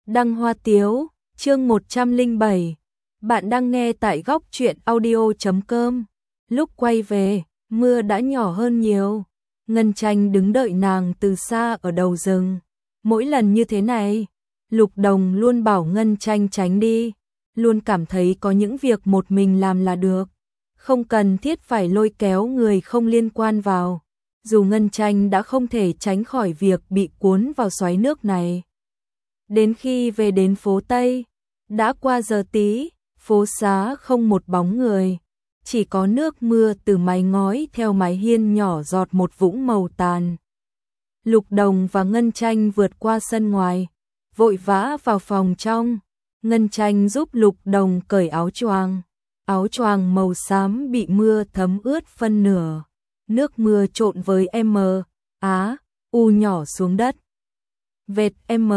Đăng Hoa Tiếu, chương 107. Bạn đang nghe tại góc truyện audio.com. Lúc quay về, mưa đã nhỏ hơn nhiều. Ngân Tranh đứng đợi nàng từ xa ở đầu rừng. Mỗi lần như thế này, Lục Đồng luôn bảo Ngân Tranh tránh đi, luôn cảm thấy có những việc một mình làm là được, không cần thiết phải lôi kéo người không liên quan vào. Dù Ngân Tranh đã không thể tránh khỏi việc bị cuốn vào xoáy nước này. Đến khi về đến phố Tây, đã qua giờ tí, phố xá không một bóng người, chỉ có nước mưa từ mái ngói theo mái hiên nhỏ giọt một vũng màu tàn. Lục Đồng và Ngân Tranh vượt qua sân ngoài, vội vã vào phòng trong. Ngân Tranh giúp Lục Đồng cởi áo choàng màu xám bị mưa thấm ướt phân nửa, nước mưa trộn với U nhỏ xuống đất. Vệt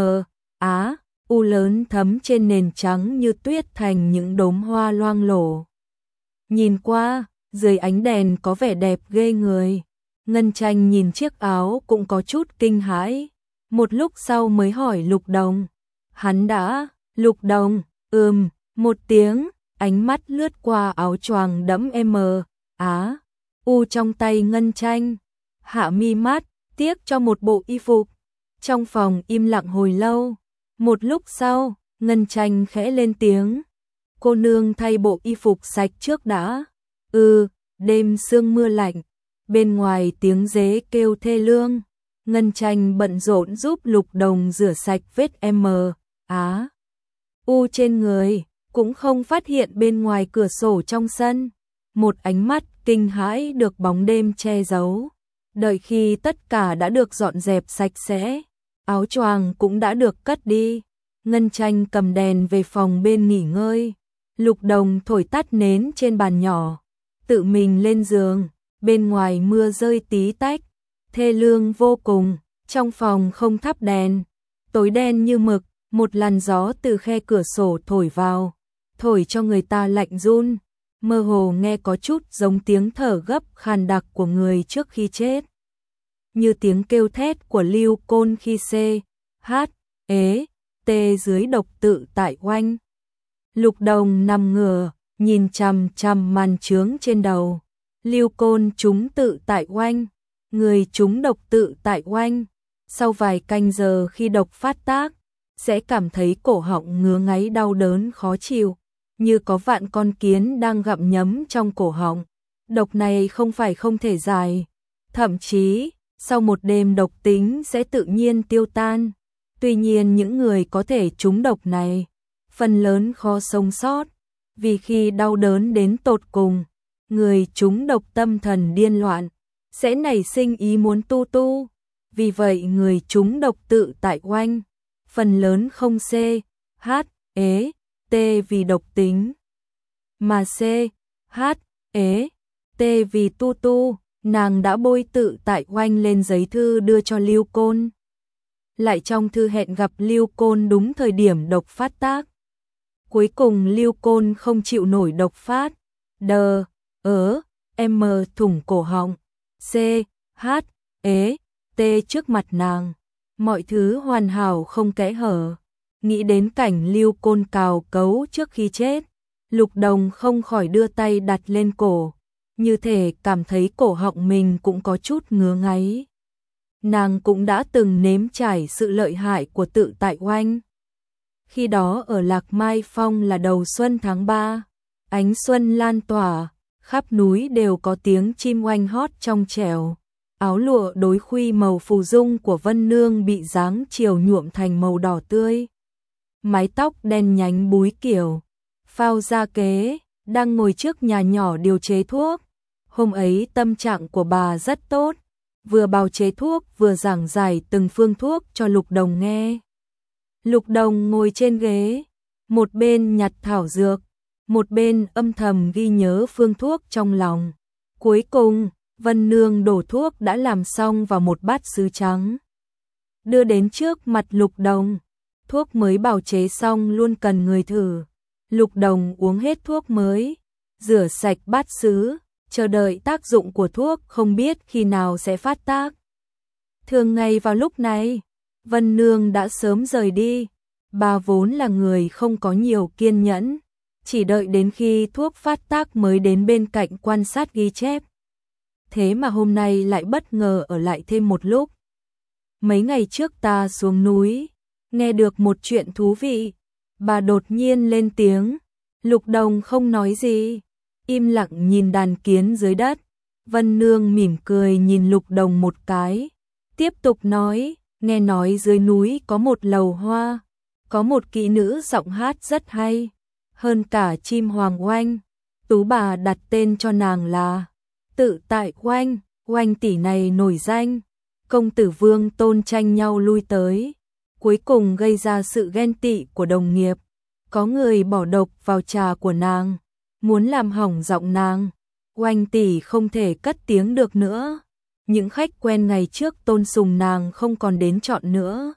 U lớn thấm trên nền trắng như tuyết thành những đốm hoa loang lổ. Nhìn qua, dưới ánh đèn có vẻ đẹp ghê người. Ngân Tranh nhìn chiếc áo cũng có chút kinh hãi. Một lúc sau mới hỏi Lục Đồng. Hắn đã, Lục Đồng, một tiếng, ánh mắt lướt qua áo choàng đẫm U trong tay Ngân Tranh. Hạ mi mắt, tiếc cho một bộ y phục. Trong phòng im lặng hồi lâu. Một lúc sau, Ngân Tranh khẽ lên tiếng. Cô nương thay bộ y phục sạch trước đã. Đêm sương mưa lạnh. Bên ngoài tiếng dế kêu thê lương. Ngân Tranh bận rộn giúp Lục Đồng rửa sạch vết U trên người, cũng không phát hiện bên ngoài cửa sổ trong sân. Một ánh mắt kinh hãi được bóng đêm che giấu. Đợi khi tất cả đã được dọn dẹp sạch sẽ, áo choàng cũng đã được cất đi, Ngân Tranh cầm đèn về phòng bên nghỉ ngơi. Lục Đồng thổi tắt nến trên bàn nhỏ, tự mình lên giường. Bên ngoài mưa rơi tí tách, thê lương vô cùng. Trong phòng không thắp đèn, tối đen như mực. Một làn gió từ khe cửa sổ thổi vào, thổi cho người ta lạnh run. Mơ hồ nghe có chút giống tiếng thở gấp khàn đặc của người trước khi chết, như tiếng kêu thét của Lưu Côn khi dưới độc tự tại oanh. Lục Đồng nằm ngửa, nhìn chằm chằm màn chướng trên đầu. Lưu Côn trúng tự tại oanh, người trúng độc tự tại oanh. Sau vài canh giờ khi độc phát tác, sẽ cảm thấy cổ họng ngứa ngáy đau đớn khó chịu, như có vạn con kiến đang gặm nhấm trong cổ họng. Độc này không phải không thể giải, thậm chí sau một đêm độc tính sẽ tự nhiên tiêu tan. Tuy nhiên những người có thể trúng độc này, phần lớn khó sống sót, vì khi đau đớn đến tột cùng, người trúng độc tâm thần điên loạn, sẽ nảy sinh ý muốn tu. Vì vậy người trúng độc tự tại oanh, phần lớn không vì độc tính, mà vì tu. Nàng đã bôi tự tại oanh lên giấy thư đưa cho Lưu Côn. Lại trong thư hẹn gặp Lưu Côn đúng thời điểm độc phát tác. Cuối cùng Lưu Côn không chịu nổi độc phát, thủng cổ họng, trước mặt nàng. Mọi thứ hoàn hảo không kẽ hở. Nghĩ đến cảnh Lưu Côn cào cấu trước khi chết, Lục Đồng không khỏi đưa tay đặt lên cổ, như thể cảm thấy cổ họng mình cũng có chút ngứa ngáy. Nàng cũng đã từng nếm trải sự lợi hại của tự tại oanh. Khi đó ở Lạc Mai Phong là đầu xuân tháng 3, ánh xuân lan tỏa, khắp núi đều có tiếng chim oanh hót trong trẻo. Áo lụa đối khuy màu phù dung của Vân Nương bị dáng chiều nhuộm thành màu đỏ tươi. Mái tóc đen nhánh búi kiểu, phao gia kế, đang ngồi trước nhà nhỏ điều chế thuốc. Hôm ấy tâm trạng của bà rất tốt, vừa bào chế thuốc vừa giảng giải từng phương thuốc cho Lục Đồng nghe. Lục Đồng ngồi trên ghế, một bên nhặt thảo dược, một bên âm thầm ghi nhớ phương thuốc trong lòng. Cuối cùng, Vân Nương đổ thuốc đã làm xong vào một bát sứ trắng, đưa đến trước mặt Lục Đồng. Thuốc mới bào chế xong luôn cần người thử. Lục Đồng uống hết thuốc mới, rửa sạch bát sứ, chờ đợi tác dụng của thuốc không biết khi nào sẽ phát tác. Thường ngày vào lúc này, Vân Nương đã sớm rời đi. Bà vốn là người không có nhiều kiên nhẫn, chỉ đợi đến khi thuốc phát tác mới đến bên cạnh quan sát ghi chép. Thế mà hôm nay lại bất ngờ ở lại thêm một lúc. Mấy ngày trước ta xuống núi, nghe được một chuyện thú vị. Bà đột nhiên lên tiếng. Lục Đồng không nói gì, im lặng nhìn đàn kiến dưới đất. Vân Nương mỉm cười nhìn Lục Đồng một cái, tiếp tục nói, nghe nói dưới núi có một lầu hoa, có một kỹ nữ giọng hát rất hay, hơn cả chim hoàng oanh. Tú bà đặt tên cho nàng là Tự Tại Oanh. Oanh tỷ này nổi danh, công tử Vương Tôn tranh nhau lui tới, cuối cùng gây ra sự ghen tị của đồng nghiệp. Có người bỏ độc vào trà của nàng, muốn làm hỏng giọng nàng. Oanh tỷ không thể cất tiếng được nữa. Những khách quen ngày trước tôn sùng nàng không còn đến chọn nữa.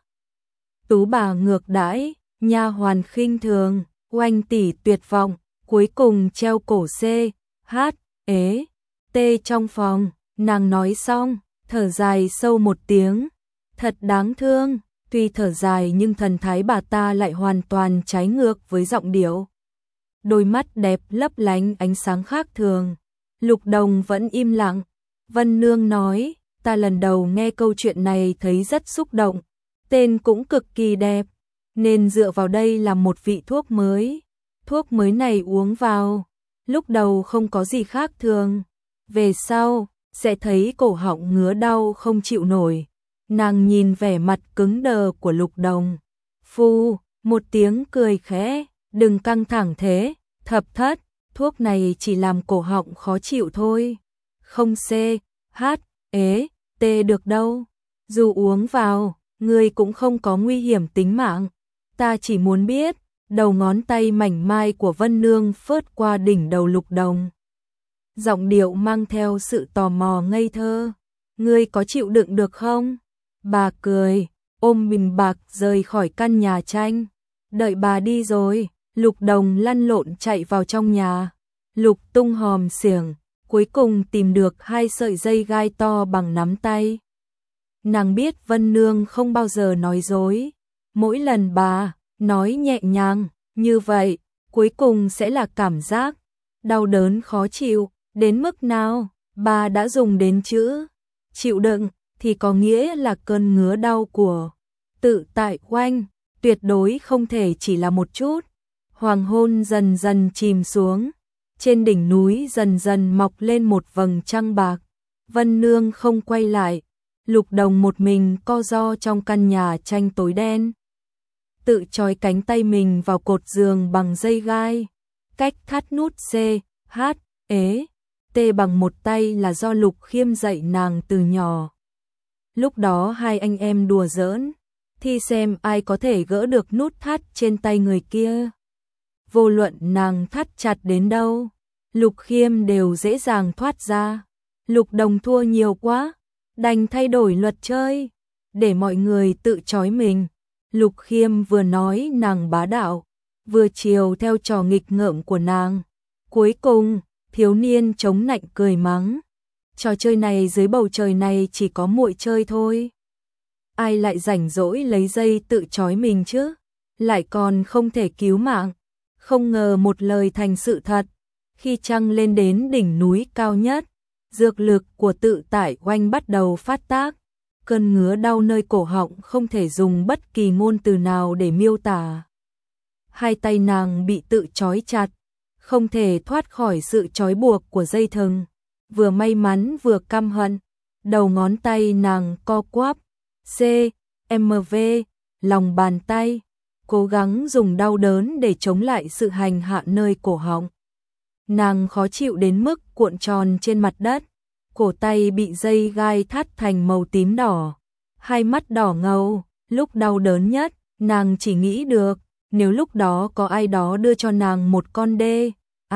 Tú bà ngược đãi, nha hoàn khinh thường, Oanh tỷ tuyệt vọng, cuối cùng treo cổ C, H, ế, T trong phòng. Nàng nói xong, thở dài sâu một tiếng. Thật đáng thương. Tuy thở dài nhưng thần thái bà ta lại hoàn toàn trái ngược với giọng điệu. Đôi mắt đẹp lấp lánh ánh sáng khác thường. Lục Đồng vẫn im lặng. Vân Nương nói, ta lần đầu nghe câu chuyện này thấy rất xúc động. Tên cũng cực kỳ đẹp, nên dựa vào đây làm một vị thuốc mới. Thuốc mới này uống vào, lúc đầu không có gì khác thường. Về sau, sẽ thấy cổ họng ngứa đau không chịu nổi. Nàng nhìn vẻ mặt cứng đờ của Lục Đồng. Phu, một tiếng cười khẽ, đừng căng thẳng thế, Thập Thất, thuốc này chỉ làm cổ họng khó chịu thôi. Không C, H, ế, T được đâu. Dù uống vào, ngươi cũng không có nguy hiểm tính mạng. Ta chỉ muốn biết, đầu ngón tay mảnh mai của Vân Nương phớt qua đỉnh đầu Lục Đồng. Giọng điệu mang theo sự tò mò ngây thơ. Ngươi có chịu đựng được không? Bà cười, ôm bình bạc rời khỏi căn nhà tranh. Đợi bà đi rồi, Lục Đồng lăn lộn chạy vào trong nhà. Lục tung hòm xiềng, cuối cùng tìm được 2 sợi dây gai to bằng nắm tay. Nàng biết Vân Nương không bao giờ nói dối. Mỗi lần bà nói nhẹ nhàng như vậy, cuối cùng sẽ là cảm giác đau đớn khó chịu. Đến mức nào, bà đã dùng đến chữ chịu đựng, thì có nghĩa là cơn ngứa đau của Tự Tại Oanh, tuyệt đối không thể chỉ là một chút. Hoàng hôn dần dần chìm xuống, trên đỉnh núi dần dần mọc lên một vầng trăng bạc. Vân Nương không quay lại, Lục Đồng một mình co ro trong căn nhà tranh tối đen. Tự trói cánh tay mình vào cột giường bằng dây gai, cách thắt nút C, H, ế, T bằng một tay là do Lục Khiêm dạy nàng từ nhỏ. Lúc đó hai anh em đùa giỡn, thi xem ai có thể gỡ được nút thắt trên tay người kia. Vô luận nàng thắt chặt đến đâu, Lục Khiêm đều dễ dàng thoát ra. Lục Đồng thua nhiều quá, đành thay đổi luật chơi, để mọi người tự trói mình. Lục Khiêm vừa nói nàng bá đạo, vừa chiều theo trò nghịch ngợm của nàng. Cuối cùng, thiếu niên chống nạnh cười mắng. Trò chơi này dưới bầu trời này chỉ có muội chơi thôi. Ai lại rảnh rỗi lấy dây tự trói mình chứ? Lại còn không thể cứu mạng. Không ngờ một lời thành sự thật. Khi trăng lên đến đỉnh núi cao nhất, dược lực của Tự Tại Oanh bắt đầu phát tác. Cơn ngứa đau nơi cổ họng không thể dùng bất kỳ ngôn từ nào để miêu tả. Hai tay nàng bị tự trói chặt, không thể thoát khỏi sự trói buộc của dây thừng. Vừa may mắn vừa căm hận, đầu ngón tay nàng co quắp, C, MV, lòng bàn tay, cố gắng dùng đau đớn để chống lại sự hành hạ nơi cổ họng. Nàng khó chịu đến mức cuộn tròn trên mặt đất, cổ tay bị dây gai thắt thành màu tím đỏ, hai mắt đỏ ngầu. Lúc đau đớn nhất, nàng chỉ nghĩ được, nếu lúc đó có ai đó đưa cho nàng một con đê,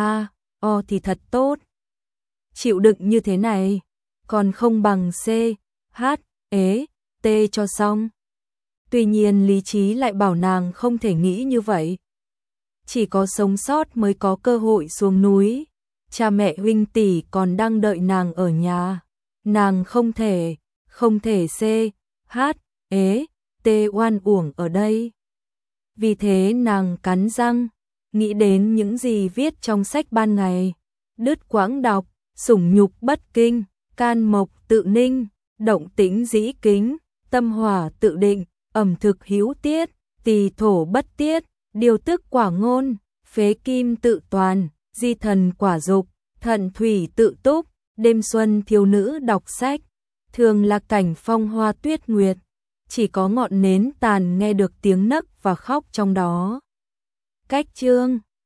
o thì thật tốt. Chịu đựng như thế này, còn không bằng C, H, ế, T cho xong. Tuy nhiên lý trí lại bảo nàng không thể nghĩ như vậy. Chỉ có sống sót mới có cơ hội xuống núi. Cha mẹ huynh tỷ còn đang đợi nàng ở nhà. Nàng không thể C, H, ế, T oan uổng ở đây. vì thế nàng cắn răng, nghĩ đến những gì viết trong sách ban ngày. Đứt quãng đọc, sủng nhục bất kinh, can mộc tự ninh, động tĩnh dĩ kính, tâm hỏa tự định, ẩm thực hữu tiết, tỳ thổ bất tiết, điều tức quả ngôn, phế kim tự toàn, di thần quả dục, thận thủy tự túc. Đêm xuân thiếu nữ đọc sách, thường là cảnh phong hoa tuyết nguyệt, chỉ có ngọn nến tàn nghe được tiếng nấc và khóc trong đó. Cách chương